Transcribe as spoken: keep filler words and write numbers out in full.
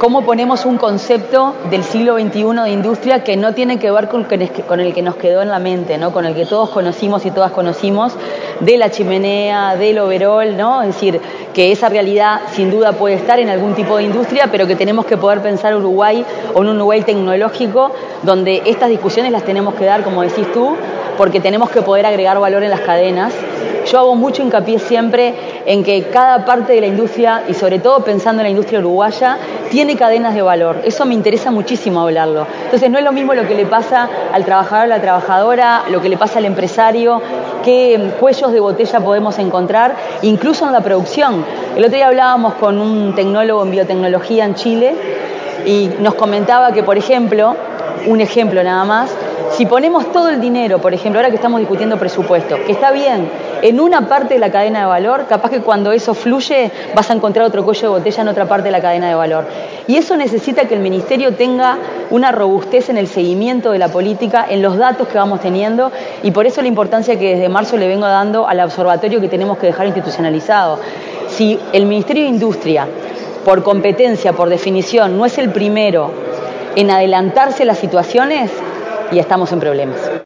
cómo ponemos un concepto del siglo veintiuno de industria que no tiene que ver con, con el que nos quedó en la mente, ¿no? Con el que todos conocimos y todas conocimos, de la chimenea, del overol, ¿no? Es decir, que esa realidad sin duda puede estar en algún tipo de industria, pero que tenemos que poder pensar Uruguay o un Uruguay tecnológico, donde estas discusiones las tenemos que dar, como decís tú, porque tenemos que poder agregar valor en las cadenas. Yo hago mucho hincapié siempre en que cada parte de la industria, y sobre todo pensando en la industria uruguaya, tiene cadenas de valor. Eso me interesa muchísimo hablarlo. Entonces no es lo mismo lo que le pasa al trabajador, a la trabajadora, lo que le pasa al empresario, qué cuellos de botella podemos encontrar, incluso en la producción. El otro día hablábamos con un tecnólogo en biotecnología en Chile y nos comentaba que, por ejemplo, un ejemplo nada más, si ponemos todo el dinero, por ejemplo, ahora que estamos discutiendo presupuesto, que está bien, en una parte de la cadena de valor, capaz que cuando eso fluye vas a encontrar otro cuello de botella en otra parte de la cadena de valor. Y eso necesita que el Ministerio tenga una robustez en el seguimiento de la política, en los datos que vamos teniendo, y por eso la importancia que desde marzo le vengo dando al observatorio que tenemos que dejar institucionalizado. Si el Ministerio de Industria, por competencia, por definición, no es el primero en adelantarse a las situaciones, y estamos en problemas.